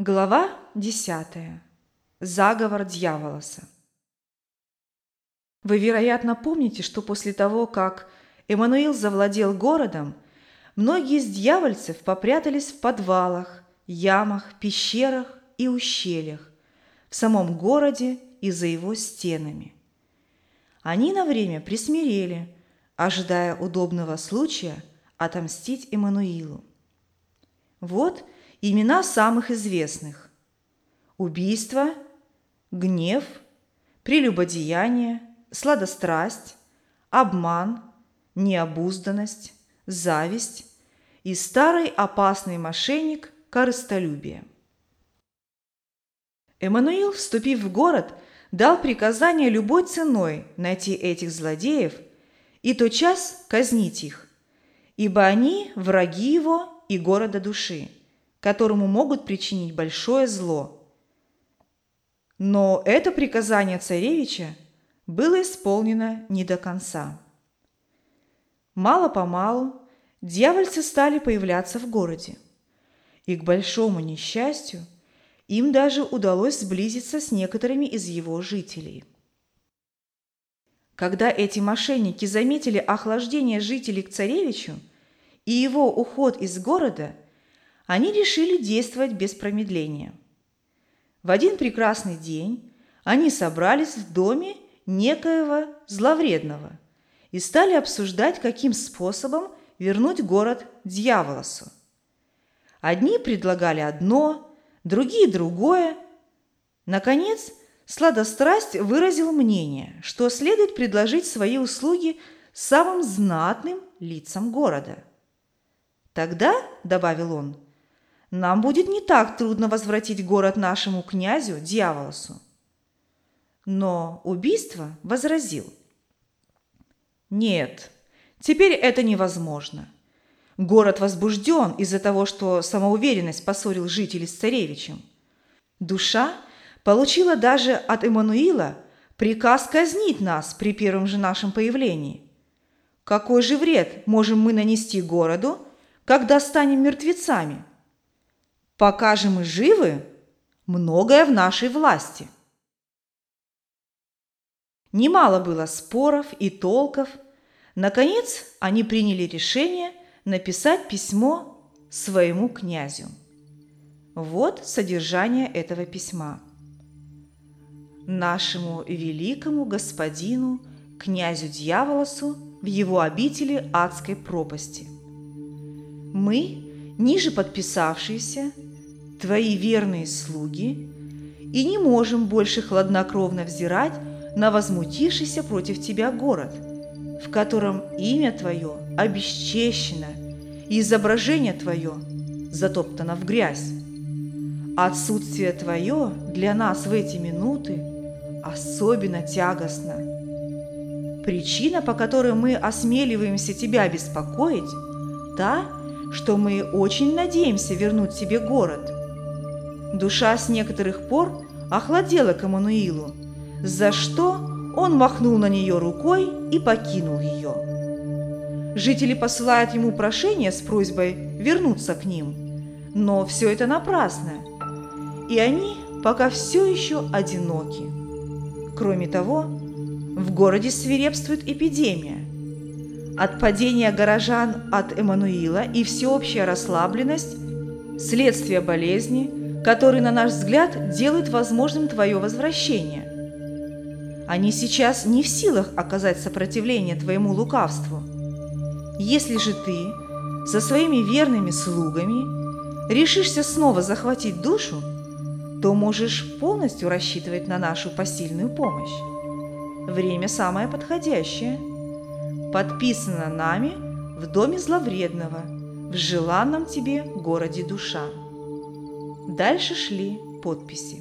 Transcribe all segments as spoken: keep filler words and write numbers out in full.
Глава десятая. Заговор дьяволоса. Вы, вероятно, помните, что после того, как Эммануил завладел городом, многие из дьявольцев попрятались в подвалах, ямах, пещерах и ущельях в самом городе и за его стенами. Они на время присмирели, ожидая удобного случая отомстить Эммануилу. Вот имена самых известных: убийство, гнев, прелюбодеяние, сладострастие, обман, необузданность, зависть и старый опасный мошенник корыстолюбие. Эммануил, вступив в город, дал приказание любой ценой найти этих злодеев и тотчас казнить их, ибо они враги его и города души, которому могут причинить большое зло. Но это приказание царевича было исполнено не до конца. Мало-помалу дьявольцы стали появляться в городе, и, к большому несчастью, им даже удалось сблизиться с некоторыми из его жителей. Когда эти мошенники заметили охлаждение жителей к царевичу и его уход из города, они решили действовать без промедления. В один прекрасный день они собрались в доме некоего зловредного и стали обсуждать, каким способом вернуть город дьяволосу. Одни предлагали одно, другие – другое. Наконец, сладострастие выразил мнение, что следует предложить свои услуги самым знатным лицам города. «Тогда, – добавил он, – нам будет не так трудно возвратить город нашему князю Дьяволосу». Но убийство возразил: «Нет, теперь это невозможно. Город возбужден из-за того, что самоуверенность поссорил жителей с царевичем. Душа получила даже от Эммануила приказ казнить нас при первом же нашем появлении. Какой же вред можем мы нанести городу, когда станем мертвецами? Пока же мы живы, многое в нашей власти». Немало было споров и толков. Наконец, они приняли решение написать письмо своему князю. Вот содержание этого письма. «Нашему великому господину, князю Дьяволосу, в его обители адской пропасти. Мы, ниже подписавшиеся, твои верные слуги, и не можем больше хладнокровно взирать на возмутившийся против тебя город, в котором имя твое обесчещено и изображение твое затоптано в грязь. Отсутствие твое для нас в эти минуты особенно тягостно. Причина, по которой мы осмеливаемся тебя беспокоить, та, что мы очень надеемся вернуть тебе город. Душа с некоторых пор охладела к Эммануилу, за что он махнул на нее рукой и покинул ее. Жители посылают ему прошение с просьбой вернуться к ним, но все это напрасно, и они пока все еще одиноки. Кроме того, в городе свирепствует эпидемия. Отпадение горожан от Эммануила и всеобщая расслабленность – следствие болезни, которые, на наш взгляд, делают возможным твое возвращение. Они сейчас не в силах оказать сопротивление твоему лукавству. Если же ты со своими верными слугами решишься снова захватить душу, то можешь полностью рассчитывать на нашу посильную помощь. Время самое подходящее. Подписано нами в доме зловредного, в желанном тебе городе душа». Дальше шли подписи.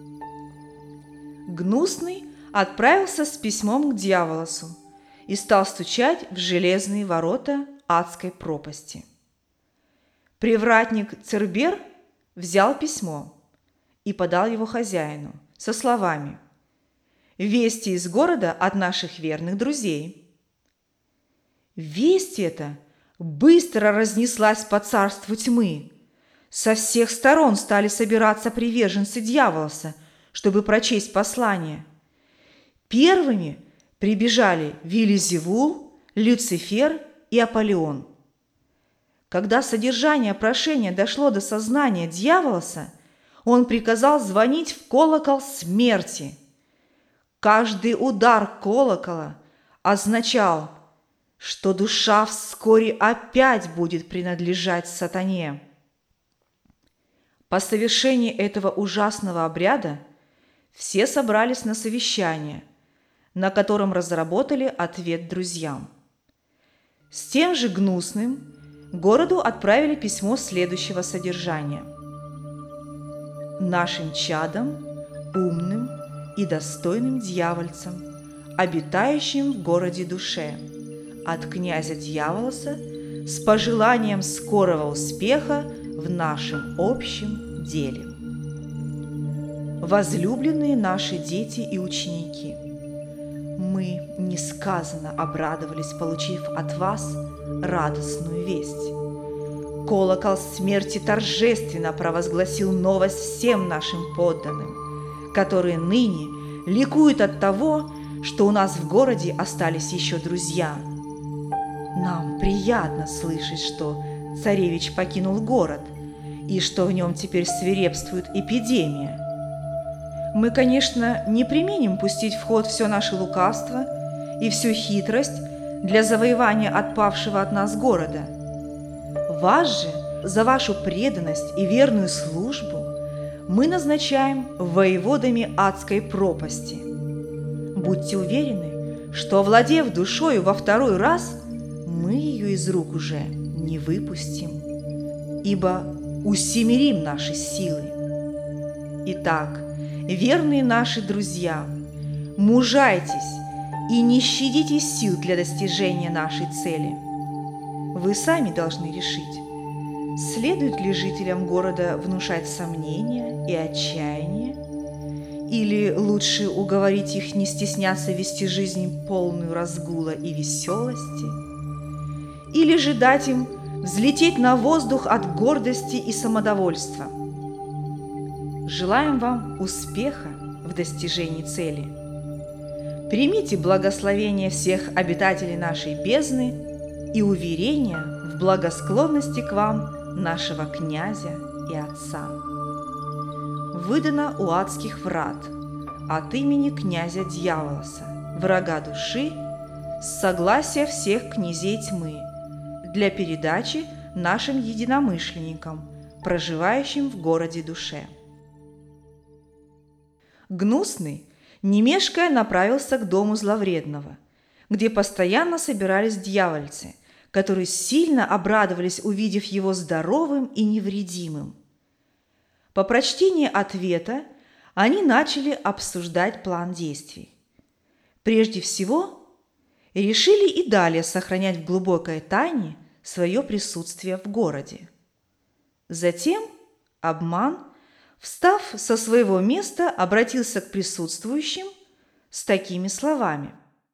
Гнусный отправился с письмом к Дьяволосу и стал стучать в железные ворота адской пропасти. Привратник Цербер взял письмо и подал его хозяину со словами: «Вести из города от наших верных друзей». Весть эта быстро разнеслась по царству тьмы. Со всех сторон стали собираться приверженцы Дьяволоса, чтобы прочесть послание. Первыми прибежали Вельзевул, Люцифер и Аполеон. Когда содержание прошения дошло до сознания Дьяволоса, он приказал звонить в колокол смерти. Каждый удар колокола означал, что душа вскоре опять будет принадлежать сатане. По совершении этого ужасного обряда все собрались на совещание, на котором разработали ответ друзьям. С тем же Гнусным городу отправили письмо следующего содержания: «Нашим чадам, умным и достойным дьявольцам, обитающим в городе Душе, от князя Дьяволоса с пожеланием скорого успеха в нашем общем деле. Возлюбленные наши дети и ученики, мы несказанно обрадовались, получив от вас радостную весть. Колокол смерти торжественно провозгласил новость всем нашим подданным, которые ныне ликуют от того, что у нас в городе остались еще друзья. Нам приятно слышать, что царевич покинул город и что в нем теперь свирепствует эпидемия. Мы, конечно, не преминем пустить в ход все наше лукавство и всю хитрость для завоевания отпавшего от нас города. Вас же за вашу преданность и верную службу мы назначаем воеводами адской пропасти. Будьте уверены, что, овладев душою во второй раз, мы ее из рук уже не выпустим, ибо усемерим наши силы. Итак, верные наши друзья, мужайтесь и не щадите сил для достижения нашей цели. Вы сами должны решить, следует ли жителям города внушать сомнения и отчаяние, или лучше уговорить их не стесняться вести жизнь полную разгула и веселости, или же дать им взлететь на воздух от гордости и самодовольства. Желаем вам успеха в достижении цели. Примите благословение всех обитателей нашей бездны и уверения в благосклонности к вам нашего князя и отца. Выдано у адских врат от имени князя Дьяволоса, врага души, с согласия всех князей тьмы, для передачи нашим единомышленникам, проживающим в городе Душе. Гнусный, не мешкая, направился к дому зловредного, где постоянно собирались дьявольцы, которые сильно обрадовались, увидев его здоровым и невредимым. По прочтении ответа они начали обсуждать план действий. Прежде всего, решили и далее сохранять в глубокой тайне свое присутствие в городе. Затем обман, встав со своего места, обратился к присутствующим с такими словами: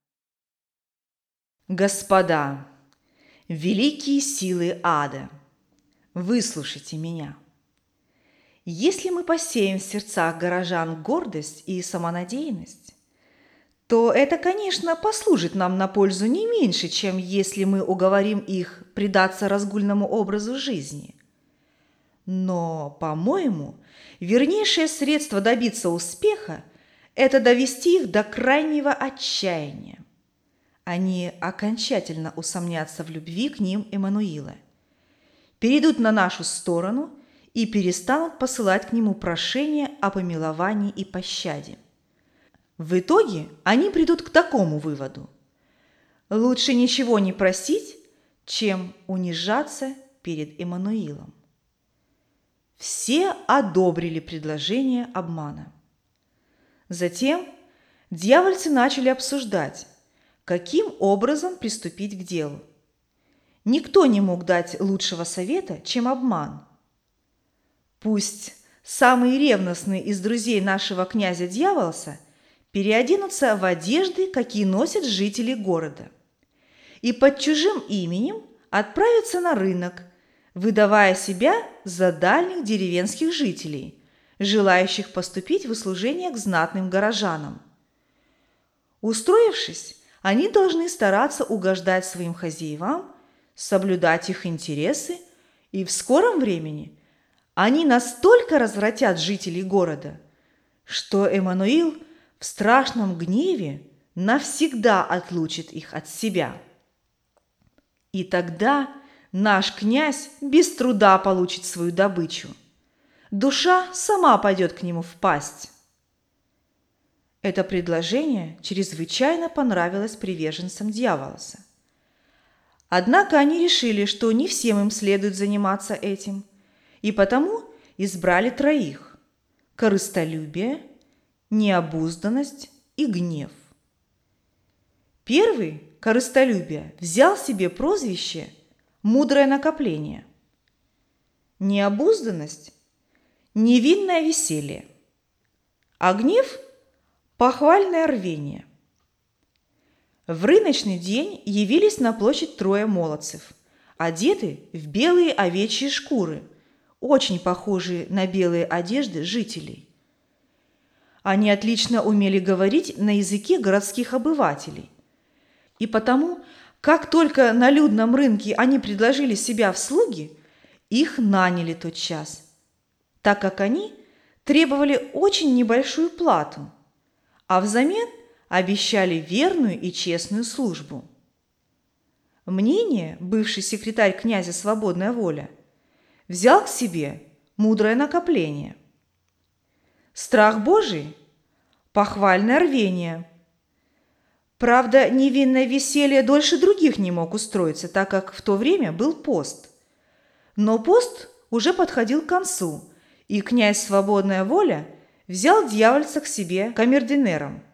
«Господа, великие силы ада, выслушайте меня. Если мы посеем в сердцах горожан гордость и самонадеянность, то это, конечно, послужит нам на пользу не меньше, чем если мы уговорим их предаться разгульному образу жизни. Но, по-моему, вернейшее средство добиться успеха – это довести их до крайнего отчаяния. Они окончательно усомнятся в любви к ним Эммануила, перейдут на нашу сторону и перестанут посылать к нему прошения о помиловании и пощаде. В итоге они придут к такому выводу: лучше ничего не просить, чем унижаться перед Эммануилом». Все одобрили предложение обмана. Затем дьявольцы начали обсуждать, каким образом приступить к делу. Никто не мог дать лучшего совета, чем обман. Пусть самые ревностные из друзей нашего князя Дьяволоса переоденутся в одежды, какие носят жители города, и под чужим именем отправятся на рынок, выдавая себя за дальних деревенских жителей, желающих поступить в услужение к знатным горожанам. Устроившись, они должны стараться угождать своим хозяевам, соблюдать их интересы, и в скором времени они настолько развратят жителей города, что Эммануил в страшном гневе навсегда отлучит их от себя. И тогда наш князь без труда получит свою добычу. Душа сама пойдет к нему в пасть. Это предложение чрезвычайно понравилось приверженцам Дьяволоса. Однако они решили, что не всем им следует заниматься этим, и потому избрали троих – корыстолюбие, необузданность и гнев. Первый, корыстолюбие, взял себе прозвище «мудрое накопление», необузданность – невинное веселье, а гнев – похвальное рвение. В рыночный день явились на площадь трое молодцев, одеты в белые овечьи шкуры, очень похожие на белые одежды жителей. Они отлично умели говорить на языке городских обывателей. И потому, как только на людном рынке они предложили себя в слуги, их наняли тотчас, так как они требовали очень небольшую плату, а взамен обещали верную и честную службу. Мнение, бывший секретарь князя «Свободная воля», взял к себе мудрое накопление. Страх Божий – похвальное рвение. Правда, невинное веселье дольше других не мог устроиться, так как в то время был пост. Но пост уже подходил к концу, и князь «Свободная воля» взял дьявольца к себе камердинером.